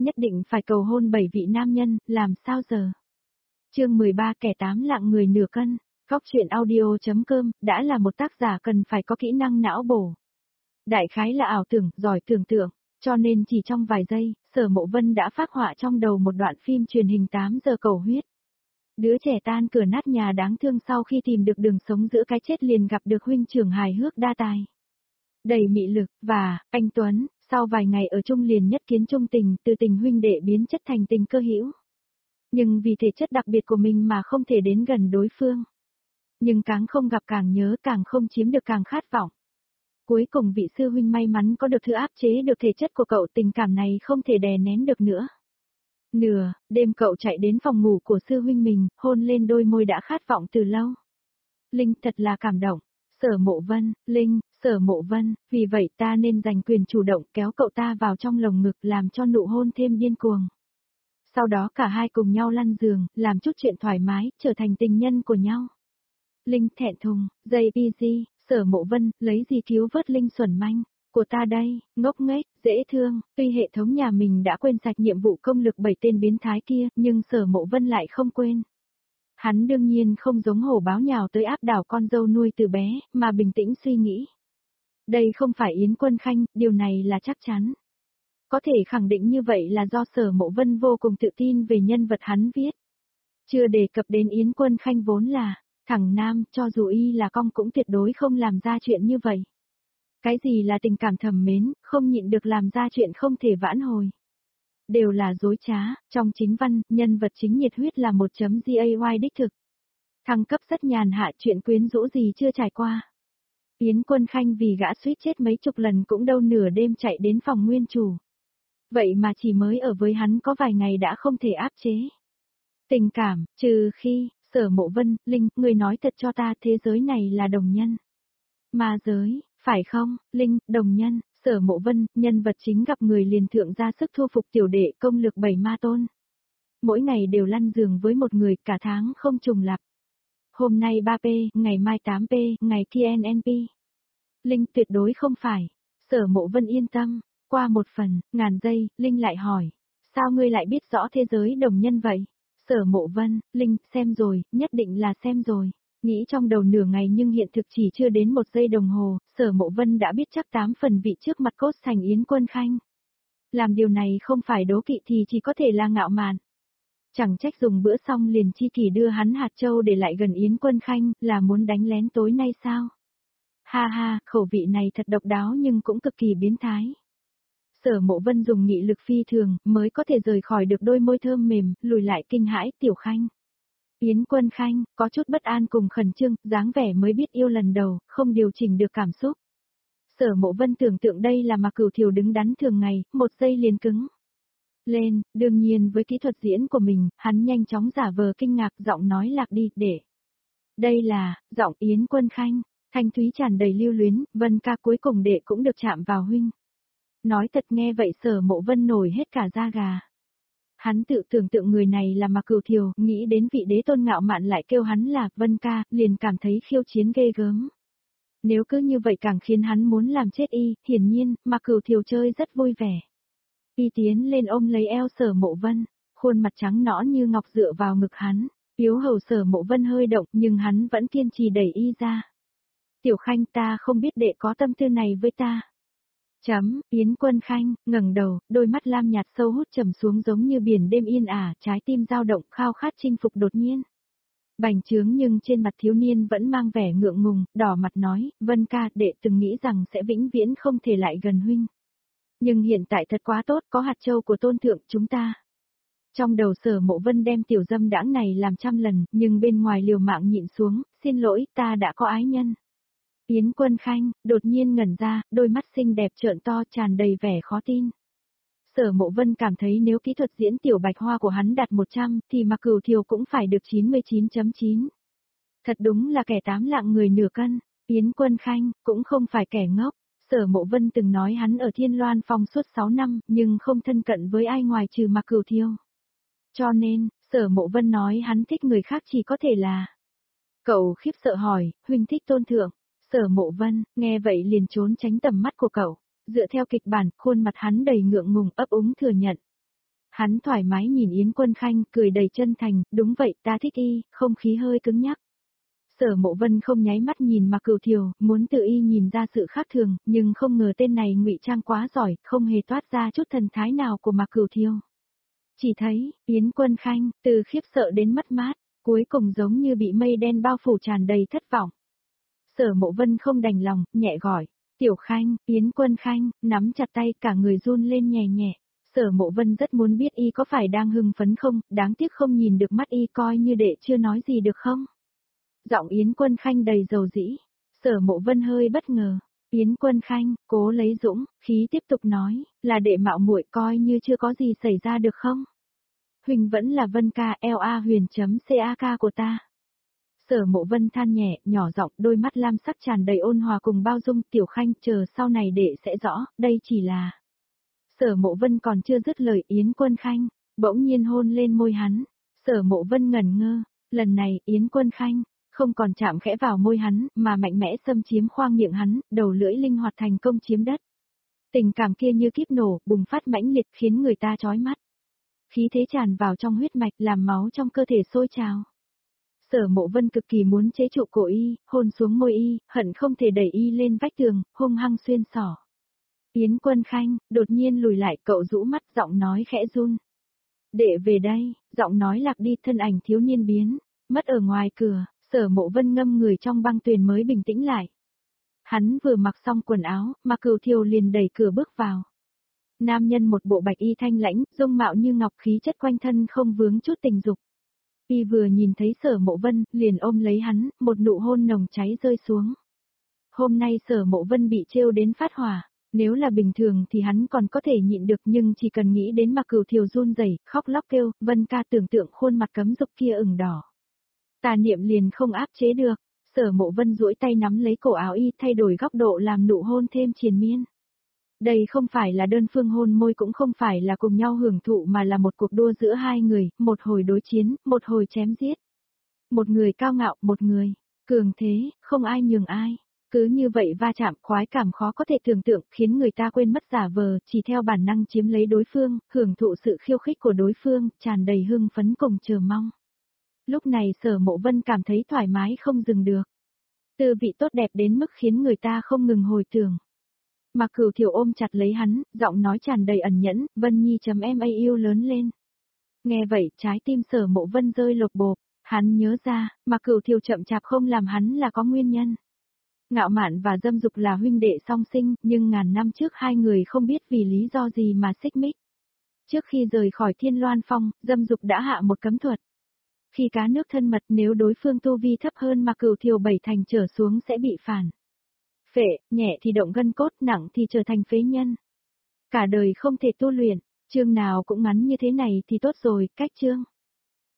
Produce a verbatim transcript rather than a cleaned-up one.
nhất định phải cầu hôn bảy vị nam nhân, làm sao giờ? Chương mười ba kẻ tám lạng người nửa cân, Góc truyện audio.com, đã là một tác giả cần phải có kỹ năng não bổ. Đại khái là ảo tưởng, giỏi tưởng tượng, cho nên chỉ trong vài giây, Sở Mộ Vân đã phác họa trong đầu một đoạn phim truyền hình tám giờ cầu huyết. Đứa trẻ tan cửa nát nhà đáng thương sau khi tìm được đường sống giữa cái chết liền gặp được huynh trưởng hài hước đa tài. Đầy mị lực, và, anh Tuấn, sau vài ngày ở chung liền nhất kiến trung tình, từ tình huynh đệ biến chất thành tình cơ hữu. Nhưng vì thể chất đặc biệt của mình mà không thể đến gần đối phương. Nhưng càng không gặp càng nhớ, càng không chiếm được càng khát vọng. Cuối cùng vị sư huynh may mắn có được thứ áp chế được thể chất của cậu, tình cảm này không thể đè nén được nữa. Nửa, đêm cậu chạy đến phòng ngủ của sư huynh mình, hôn lên đôi môi đã khát vọng từ lâu. Linh thật là cảm động. Sở Mộ Vân, Linh, Sở Mộ Vân, vì vậy ta nên giành quyền chủ động kéo cậu ta vào trong lồng ngực làm cho nụ hôn thêm điên cuồng. Sau đó cả hai cùng nhau lăn giường, làm chút chuyện thoải mái, trở thành tình nhân của nhau. Linh thẹn thùng, dây pê giê, Sở Mộ Vân, lấy gì cứu vớt Linh xuẩn manh, của ta đây, ngốc nghếch, dễ thương, tuy hệ thống nhà mình đã quên sạch nhiệm vụ công lực bảy tên biến thái kia, nhưng Sở Mộ Vân lại không quên. Hắn đương nhiên không giống hổ báo nhào tới áp đảo con dâu nuôi từ bé, mà bình tĩnh suy nghĩ. Đây không phải Yến Quân Khanh, điều này là chắc chắn. Có thể khẳng định như vậy là do Sở Mộ Vân vô cùng tự tin về nhân vật hắn viết. Chưa đề cập đến Yến Quân Khanh vốn là thằng nam, cho dù y là cong cũng tuyệt đối không làm ra chuyện như vậy. Cái gì là tình cảm thầm mến, không nhịn được làm ra chuyện không thể vãn hồi. Đều là dối trá, trong chính văn, nhân vật chính nhiệt huyết là một chấm gay đích thực. Thăng cấp rất nhàn hạ, chuyện quyến rũ gì chưa trải qua. Yến Quân Khanh vì gã suýt chết mấy chục lần cũng đâu nửa đêm chạy đến phòng nguyên chủ. Vậy mà chỉ mới ở với hắn có vài ngày đã không thể áp chế. Tình cảm, trừ khi, Sở Mộ Vân, Linh, người nói thật cho ta thế giới này là đồng nhân. Ma giới, phải không, Linh, đồng nhân, Sở Mộ Vân, nhân vật chính gặp người liền thượng ra sức thu phục tiểu đệ công lực bảy ma tôn. Mỗi ngày đều lăn giường với một người, cả tháng không trùng lặp. Hôm nay ba P, ngày mai tám P, ngày kia en en pê. Linh tuyệt đối không phải. Sở Mộ Vân yên tâm. Qua một phần, ngàn giây, Linh lại hỏi. Sao ngươi lại biết rõ thế giới đồng nhân vậy? Sở Mộ Vân, Linh, xem rồi, nhất định là xem rồi. Nghĩ trong đầu nửa ngày nhưng hiện thực chỉ chưa đến một giây đồng hồ, Sở Mộ Vân đã biết chắc tám phần vị trước mặt cốt thành Yến Quân Khanh. Làm điều này không phải đố kỵ thì chỉ có thể là ngạo mạn. Chẳng trách dùng bữa xong liền chi kỷ đưa hắn hạt châu để lại gần Yến Quân Khanh, là muốn đánh lén tối nay sao? Ha ha, khẩu vị này thật độc đáo nhưng cũng cực kỳ biến thái. Sở Mộ Vân dùng nghị lực phi thường, mới có thể rời khỏi được đôi môi thơm mềm, lùi lại kinh hãi, Tiểu Khanh. Yến Quân Khanh, có chút bất an cùng khẩn trương, dáng vẻ mới biết yêu lần đầu, không điều chỉnh được cảm xúc. Sở Mộ Vân tưởng tượng đây là Mạc Cửu Thiều đứng đắn thường ngày, một giây liền cứng lên, đương nhiên với kỹ thuật diễn của mình, hắn nhanh chóng giả vờ kinh ngạc, giọng nói lạc đi, để. Đây là, giọng Yến Quân Khanh, thanh thúy tràn đầy lưu luyến, Vân ca cuối cùng đệ cũng được chạm vào huynh. Nói thật nghe vậy Sở Mộ Vân nổi hết cả da gà. Hắn tự tưởng tượng người này là Mạc Cửu Thiều, nghĩ đến vị đế tôn ngạo mạn lại kêu hắn là Vân ca, liền cảm thấy khiêu chiến ghê gớm. Nếu cứ như vậy càng khiến hắn muốn làm chết y, hiển nhiên, Mạc Cửu Thiều chơi rất vui vẻ. Y tiến lên ôm lấy eo Sở Mộ Vân, khuôn mặt trắng nõn như ngọc dựa vào ngực hắn, yếu hầu Sở Mộ Vân hơi động nhưng hắn vẫn kiên trì đẩy y ra. Tiểu Khanh ta không biết đệ có tâm tư này với ta. Chấm, Yến Quân Khanh, ngẩng đầu, đôi mắt lam nhạt sâu hút trầm xuống giống như biển đêm yên ả, trái tim dao động khao khát chinh phục đột nhiên. Bành trướng nhưng trên mặt thiếu niên vẫn mang vẻ ngượng ngùng, đỏ mặt nói, Vân ca, đệ từng nghĩ rằng sẽ vĩnh viễn không thể lại gần huynh. Nhưng hiện tại thật quá tốt, có hạt châu của tôn thượng chúng ta. Trong đầu Sở Mộ Vân đem tiểu dâm đãng này làm trăm lần, nhưng bên ngoài liều mạng nhịn xuống, xin lỗi, ta đã có ái nhân. Yến Quân Khanh, đột nhiên ngẩn ra, đôi mắt xinh đẹp trợn to tràn đầy vẻ khó tin. Sở Mộ Vân cảm thấy nếu kỹ thuật diễn tiểu bạch hoa của hắn đạt một trăm, thì Mạc Cửu Thiều cũng phải được chín mươi chín chấm chín. Thật đúng là kẻ tám lạng người nửa cân, Yến Quân Khanh, cũng không phải kẻ ngốc. Sở Mộ Vân từng nói hắn ở Thiên Loan Phong suốt sáu năm, nhưng không thân cận với ai ngoài trừ Mạc Cửu Thiều. Cho nên, Sở Mộ Vân nói hắn thích người khác chỉ có thể là. Cậu khiếp sợ hỏi, huynh thích tôn thượng. Sở Mộ Vân, nghe vậy liền trốn tránh tầm mắt của cậu, dựa theo kịch bản, khuôn mặt hắn đầy ngượng ngùng ấp úng thừa nhận. Hắn thoải mái nhìn Yến Quân Khanh, cười đầy chân thành, đúng vậy, ta thích y, không khí hơi cứng nhắc. Sở Mộ Vân không nháy mắt nhìn Mạc Cửu Thiều, muốn tự y nhìn ra sự khác thường, nhưng không ngờ tên này ngụy trang quá giỏi, không hề toát ra chút thần thái nào của Mạc Cửu Thiều. Chỉ thấy, Yến Quân Khanh, từ khiếp sợ đến mất mát, cuối cùng giống như bị mây đen bao phủ tràn đầy thất vọng. Sở Mộ Vân không đành lòng, nhẹ gọi, Tiểu Khanh, Yến Quân Khanh, nắm chặt tay cả người run lên nhẹ nhẹ. Sở Mộ Vân rất muốn biết y có phải đang hưng phấn không, đáng tiếc không nhìn được mắt y, coi như đệ chưa nói gì được không. Giọng Yến Quân Khanh đầy dầu dĩ, Sở Mộ Vân hơi bất ngờ. Yến Quân Khanh, cố lấy dũng, khí tiếp tục nói, là đệ mạo muội, coi như chưa có gì xảy ra được không? Huỳnh vẫn là Vân ca, la huyền.cak của ta. Sở Mộ Vân than nhẹ, nhỏ giọng, đôi mắt lam sắc tràn đầy ôn hòa cùng bao dung. Tiểu Khanh, chờ sau này đệ sẽ rõ, đây chỉ là... Sở Mộ Vân còn chưa dứt lời, Yến Quân Khanh bỗng nhiên hôn lên môi hắn. Sở Mộ Vân ngẩn ngơ, lần này Yến Quân Khanh không còn chạm khẽ vào môi hắn, mà mạnh mẽ xâm chiếm khoang miệng hắn, đầu lưỡi linh hoạt thành công chiếm đất. Tình cảm kia như kíp nổ, bùng phát mãnh liệt khiến người ta chói mắt. Khí thế tràn vào trong huyết mạch, làm máu trong cơ thể sôi trào. Sở Mộ Vân cực kỳ muốn chế trụ cổ y, hôn xuống môi y, hận không thể đẩy y lên vách tường, hung hăng xuyên xỏ. Yến Quân Khanh đột nhiên lùi lại, cậu rũ mắt, giọng nói khẽ run. Đệ về đây, giọng nói lạc đi, thân ảnh thiếu niên biến mất ở ngoài cửa. Sở Mộ Vân ngâm người trong băng tuyền mới bình tĩnh lại. Hắn vừa mặc xong quần áo, Mạc Cửu Thiều liền đẩy cửa bước vào. Nam nhân một bộ bạch y thanh lãnh, dung mạo như ngọc, khí chất quanh thân không vướng chút tình dục. Y vừa nhìn thấy Sở Mộ Vân, liền ôm lấy hắn, một nụ hôn nồng cháy rơi xuống. Hôm nay Sở Mộ Vân bị trêu đến phát hỏa, nếu là bình thường thì hắn còn có thể nhịn được, nhưng chỉ cần nghĩ đến Mạc Cửu Thiều run rẩy, khóc lóc kêu, Vân ca, tưởng tượng khuôn mặt cấm dục kia ửng đỏ. Tà niệm liền không áp chế được, Sở Mộ Vân duỗi tay nắm lấy cổ áo y, thay đổi góc độ làm nụ hôn thêm triền miên. Đây không phải là đơn phương hôn môi, cũng không phải là cùng nhau hưởng thụ, mà là một cuộc đua giữa hai người, một hồi đối chiến, một hồi chém giết. Một người cao ngạo, một người cường thế, không ai nhường ai. Cứ như vậy va chạm, khoái cảm khó có thể tưởng tượng, khiến người ta quên mất giả vờ, chỉ theo bản năng chiếm lấy đối phương, hưởng thụ sự khiêu khích của đối phương, tràn đầy hưng phấn cùng chờ mong. Lúc này Sở Mộ Vân cảm thấy thoải mái không dừng được. Tư vị tốt đẹp đến mức khiến người ta không ngừng hồi tưởng. Mạc Cửu Thiều ôm chặt lấy hắn, giọng nói tràn đầy ẩn nhẫn, Vân Nhi chấm em a yêu lớn lên. Nghe vậy, trái tim Sở Mộ Vân rơi lột bột, hắn nhớ ra, Mạc Cửu Thiều chậm chạp không làm hắn là có nguyên nhân. Ngạo mạn và dâm dục là huynh đệ song sinh, nhưng ngàn năm trước hai người không biết vì lý do gì mà xích mích. Trước khi rời khỏi Thiên Loan Phong, dâm dục đã hạ một cấm thuật. Khi cá nước thân mật, nếu đối phương tu vi thấp hơn Mạc Cửu Thiều bảy thành trở xuống sẽ bị phản phệ, nhẹ thì động gân cốt, nặng thì trở thành phế nhân. Cả đời không thể tu luyện, chương nào cũng ngắn như thế này thì tốt rồi, cách chương.